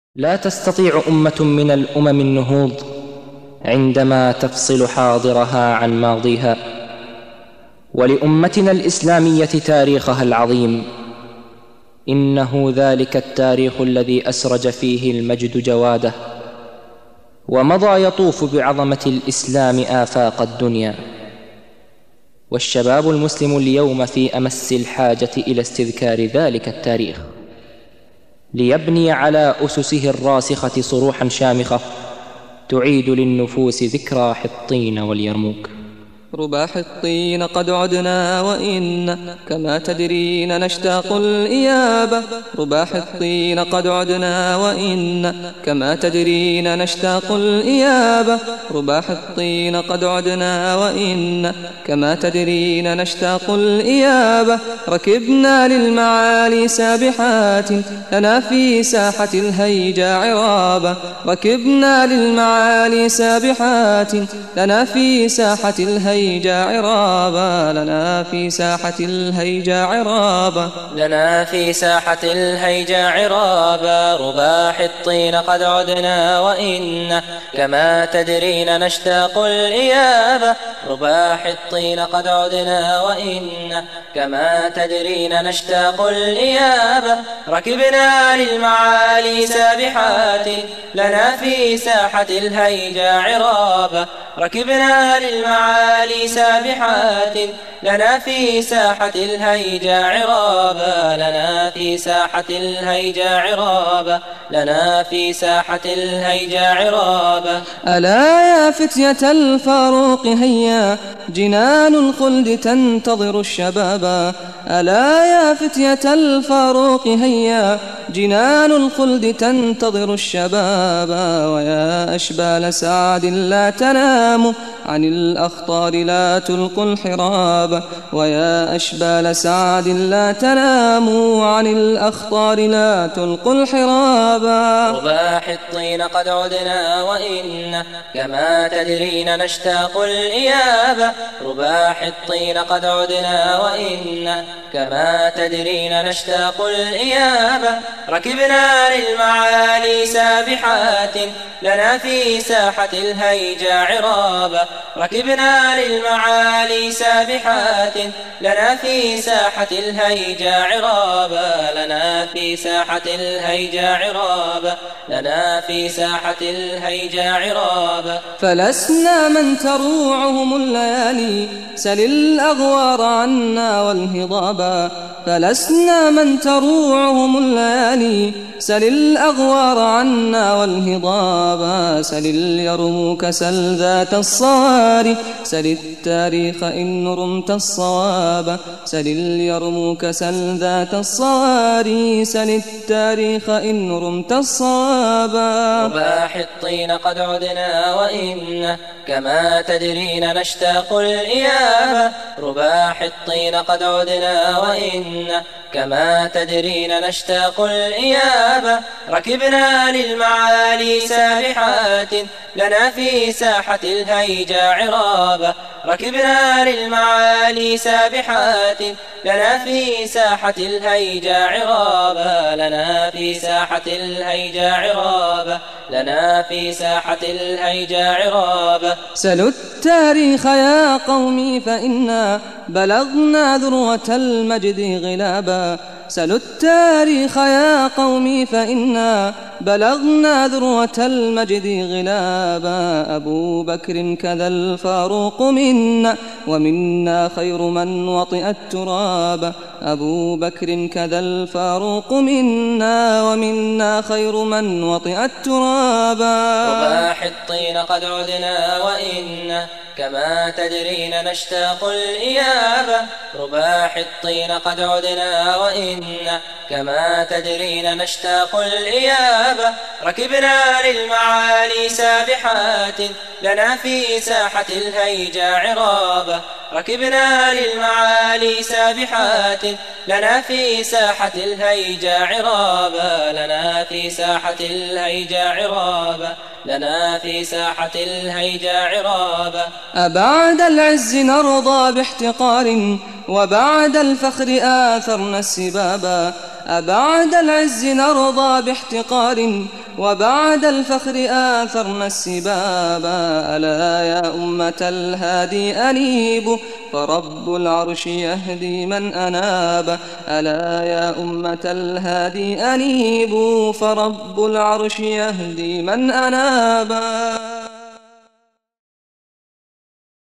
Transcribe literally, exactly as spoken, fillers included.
لا تستطيع أمة من الأمم النهوض عندما تفصل حاضرها عن ماضيها. ولأمتنا الإسلامية تاريخها العظيم، إنه ذلك التاريخ الذي أسرج فيه المجد جواده، ومضى يطوف بعظمة الإسلام آفاق الدنيا. والشباب المسلم اليوم في أمس الحاجة إلى استذكار ذلك التاريخ، ليبني على أسسه الراسخة صروحا شامخة تعيد للنفوس ذكرى حطين واليرموك. ربا حطين قد عدنا وإن كما تدرين نشتاق الإيابة. ربا حطين قد عدنا وإن كما تدرين نشتاق الإيابة. ربا حطين قد عدنا وإن كما تدرين نشتاق الإيابة. ركبنا للمعالي سابحات لنا في ساحة الهيجا عرابة. ركبنا للمعالي سابحات لنا في ساحة الهيجا الهيجا عرابا. لنا في ساحة الهيجا عرابا. لنا في ساحة الهيجا عرابا. ربا حطين قد عدنا وإن كما تدرين نشتاق الإيابة. ربا حطين قد عدنا وإن كما تدرين نشتاق الإيابة. ركبنا للمعالي سابحات لنا في ساحة الهيجا عرابا. ركبنا للمعالي سابحات لنا في ساحة الهيجا عرابا. لنا في ساحة الهيجا عرابا. لنا في ساحة الهيجا عرابا. ألا يا فتية الفاروق هيا جنان الخلد تنتظر الشبابا. ألا يا فتية الفاروق هيا جنان الخلد تنتظر الشبابا. ويا أشبال سعد لا تناموا عن الأخطار لا تلقوا الحراب. ويا أشبال سعد لا تناموا عن الأخطار لا تلقوا الحراب. ربا حطين قد عدنا وإن كما تدرين نشتاق الإيابة. ربا حطين قد عدنا وإن كما تدرين نشتاق الإيابة. ركبنا للمعالي سابحات لنا في ساحة الهيجا عرابة. ركبنا للمعالي سابحات لنا في ساحة الهيجا عرابة. لنا في ساحة الهيجا عرابة. لنا في ساحة الهيجا عرابة. فلسنا من تروعهم الليالي سل الأغوار عنا والهضابا. فلسنا من تروعهم الليالي سل الأغوار عنا والهضابا. سل اليرموك سل ذات الصواري سل التاريخ إن رمت الصواب. سل اليرموك سل ذات الصواري سل التاريخ إن رمت الصواب. ربا حطين قد عدنا وإن كما تدرين نشتاق الإيابة. ربا حطين قد عدنا وإن كما تدرين نشتاق الإيابة. ركبنا للمعالي سابحات لنا في ساحة الهيجا عرابة. ركبنا للمعالي سابحات لنا في ساحة الهيجا عرابة. لنا في ساحة الهيجا عرابة. لنا في ساحة الهيجا عرابة. سلوا التاريخ يا قومي فإنا بلغنا ذروة المجد غلابا. سلوا التاريخ يا قومي فإنا بلغنا ذروة المجد غلابا. أبو بكر كذا الفاروق منا ومنا خير من وطئ التراب. أبو بكر كذا الفاروق منا ومنا خير من وطئ التراب. ربا حطين قد عدنا وإن كما تدرين نشتاق الإيابة. ربا حطين قد عدنا وإن كما تدرين نشتاق الإيابة. ركبنا للمعالي سابحات لنا في ساحة الهيجا عرابة. ركبنا للمعالي سابحات لنا في ساحة الهيجا عرابة. لنا في ساحة الهيجا عرابة. لنا في ساحة الهيجا عرابة. أبعد العز نرضى باحتقار وبعد الفخر آثرنا السبابا. أبعد العز نرضى باحتقار وبعد الفخر آثرنا السبابا. ألا يا أمة الهادي أنيبوا فرب العرش يهدي من أناب. ألا يا أمة الهادي أنيبوا فرب العرش يهدي من أنابا.